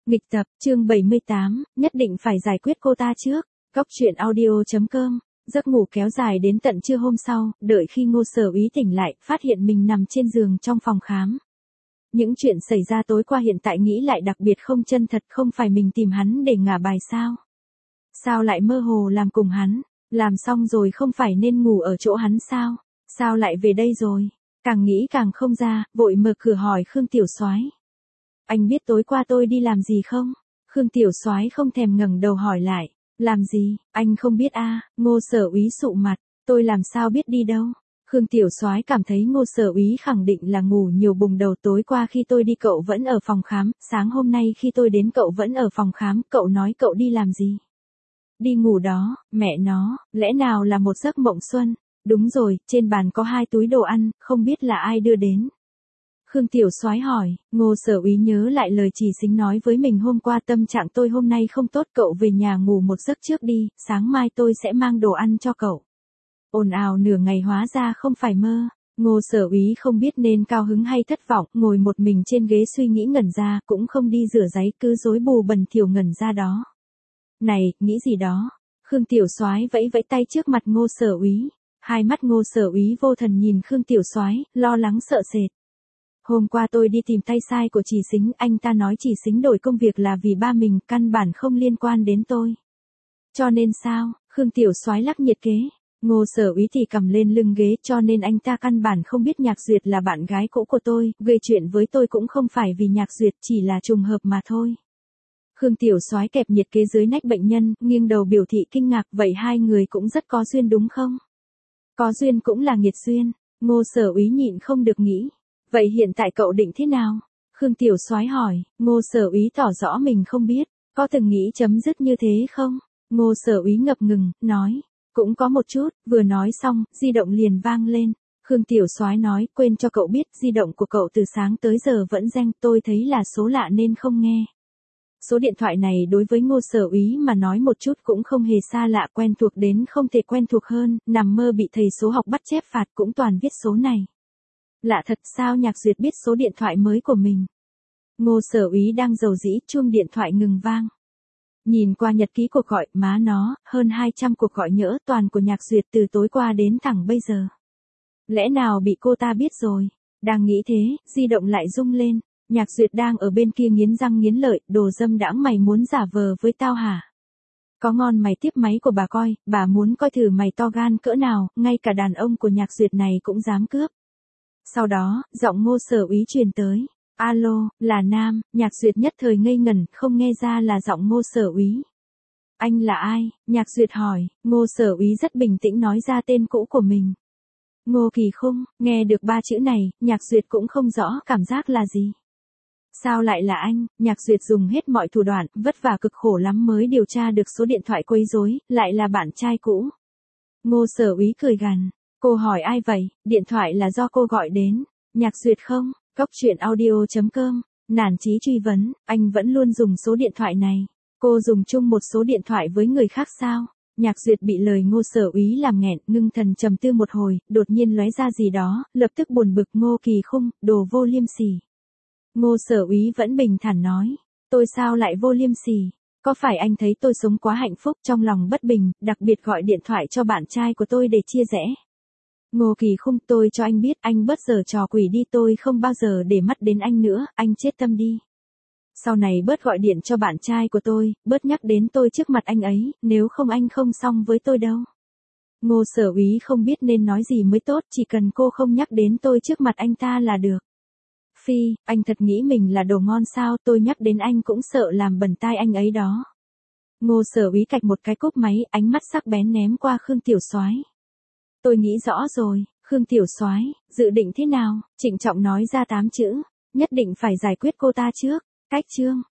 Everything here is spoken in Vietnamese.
Nghịch tập, chương 78, nhất định phải giải quyết cô ta trước. Góc truyện audio.com. Giấc ngủ kéo dài đến tận trưa hôm sau, đợi khi Ngô Sở Úy tỉnh lại, phát hiện mình nằm trên giường trong phòng khám. Những chuyện xảy ra tối qua hiện tại nghĩ lại đặc biệt không chân thật, không phải mình tìm hắn để ngả bài sao? Sao lại mơ hồ làm cùng hắn? Làm xong rồi không phải nên ngủ ở chỗ hắn sao? Sao lại về đây rồi? Càng nghĩ càng không ra, vội mở cửa hỏi Khương Tiểu Soái. Anh biết tối qua tôi đi làm gì không? Khương Tiểu Soái không thèm ngẩng đầu hỏi lại. Làm gì, anh không biết à? Ngô Sở Úy sụ mặt, tôi làm sao biết đi đâu? Khương Tiểu Soái cảm thấy Ngô Sở Úy khẳng định là ngủ nhiều bùng đầu, tối qua khi tôi đi cậu vẫn ở phòng khám, sáng hôm nay khi tôi đến cậu vẫn ở phòng khám, cậu nói cậu đi làm gì? Đi ngủ đó, mẹ nó, lẽ nào là một giấc mộng xuân? Đúng rồi, trên bàn có 2 túi đồ ăn, không biết là ai đưa đến. Khương Tiểu Soái hỏi, Ngô Sở Úy nhớ lại lời Chỉ Sính nói với mình hôm qua, tâm trạng tôi hôm nay không tốt, cậu về nhà ngủ một giấc trước đi, sáng mai tôi sẽ mang đồ ăn cho cậu. Ồn ào nửa ngày hóa ra không phải mơ. Ngô Sở Úy không biết nên cao hứng hay thất vọng, ngồi một mình trên ghế suy nghĩ ngẩn ra, cũng không đi rửa ráy, cứ rối bù bẩn thỉu ngẩn ra đó. Này, nghĩ gì đó? Khương Tiểu Soái vẫy vẫy tay trước mặt Ngô Sở Úy. Hai mắt Ngô Sở Úy vô thần nhìn Khương Tiểu Soái, lo lắng sợ sệt. Hôm qua tôi đi tìm tay sai của Chỉ Sính, anh ta nói Chỉ Sính đổi công việc là vì ba mình, căn bản không liên quan đến tôi. Cho nên sao? Khương Tiểu Soái lắc nhiệt kế. Ngô Sở Úy thì cầm lên lưng ghế, cho nên anh ta căn bản không biết Nhạc Duyệt là bạn gái cũ của tôi, gây chuyện với tôi cũng không phải vì Nhạc Duyệt, chỉ là trùng hợp mà thôi. Khương Tiểu Soái kẹp nhiệt kế dưới nách bệnh nhân, nghiêng đầu biểu thị kinh ngạc, vậy hai người cũng rất có duyên đúng không? Có duyên cũng là nghiệt duyên. Ngô Sở Úy nhịn không được nghĩ. Vậy hiện tại cậu định thế nào? Khương Tiểu Soái hỏi. Ngô Sở Úy tỏ rõ mình không biết. Có từng nghĩ chấm dứt như thế không? Ngô Sở Úy ngập ngừng, nói. Cũng có một chút. Vừa nói xong, di động liền vang lên. Khương Tiểu Soái nói, quên cho cậu biết, di động của cậu từ sáng tới giờ vẫn reng, tôi thấy là số lạ nên không nghe. Số điện thoại này đối với Ngô Sở Úy mà nói một chút cũng không hề xa lạ, quen thuộc đến không thể quen thuộc hơn, nằm mơ bị thầy số học bắt chép phạt cũng toàn viết số này. Lạ thật, sao Nhạc Duyệt biết số điện thoại mới của mình? Ngô Sở Úy đang rầu rĩ, chuông điện thoại ngừng vang. Nhìn qua nhật ký cuộc gọi, má nó, hơn 200 cuộc gọi nhỡ toàn của Nhạc Duyệt từ tối qua đến thẳng bây giờ. Lẽ nào bị cô ta biết rồi? Đang nghĩ thế, di động lại rung lên. Nhạc Duyệt đang ở bên kia nghiến răng nghiến lợi, đồ dâm đãng, mày muốn giả vờ với tao hả? Có ngon mày tiếp máy của bà coi, bà muốn coi thử mày to gan cỡ nào, ngay cả đàn ông của Nhạc Duyệt này cũng dám cướp. Sau đó, giọng Ngô Sở Úy truyền tới. Alo, là Nam. Nhạc Duyệt nhất thời ngây ngẩn, không nghe ra là giọng Ngô Sở Úy. Anh là ai? Nhạc Duyệt hỏi. Ngô Sở Úy rất bình tĩnh nói ra tên cũ của mình. Ngô Kỳ Khung. Nghe được 3 chữ này, Nhạc Duyệt cũng không rõ cảm giác là gì. Sao lại là anh? Nhạc Duyệt dùng hết mọi thủ đoạn, vất vả cực khổ lắm mới điều tra được số điện thoại quấy rối, lại là bạn trai cũ. Ngô Sở Úy cười gằn. Cô hỏi ai vậy? Điện thoại là do cô gọi đến. Nhạc Duyệt không? Góc truyện audio.com. Nản chí truy vấn, anh vẫn luôn dùng số điện thoại này. Cô dùng chung một số điện thoại với người khác sao? Nhạc Duyệt bị lời Ngô Sở Úy làm nghẹn, ngưng thần trầm tư một hồi, đột nhiên lóe ra gì đó, lập tức buồn bực. Ngô Kỳ Khung, đồ vô liêm sỉ. Ngô Sở Úy vẫn bình thản nói, tôi sao lại vô liêm sỉ? Có phải anh thấy tôi sống quá hạnh phúc, trong lòng bất bình, đặc biệt gọi điện thoại cho bạn trai của tôi để chia rẽ? Ngô Kỳ Khung, tôi cho anh biết, anh bớt giờ trò quỷ đi, tôi không bao giờ để mắt đến anh nữa, anh chết tâm đi. Sau này bớt gọi điện cho bạn trai của tôi, bớt nhắc đến tôi trước mặt anh ấy, nếu không anh không xong với tôi đâu. Ngô Sở Úy không biết nên nói gì mới tốt, chỉ cần cô không nhắc đến tôi trước mặt anh ta là được. Phi, anh thật nghĩ mình là đồ ngon sao, tôi nhắc đến anh cũng sợ làm bẩn tai anh ấy đó. Ngô Sở Úy cạch một cái cúp máy, ánh mắt sắc bén ném qua Khương Tiểu Soái. Tôi nghĩ rõ rồi. Khương Tiểu Soái, dự định thế nào? Trịnh trọng nói ra 8 chữ, nhất định phải giải quyết cô ta trước. Cách chương.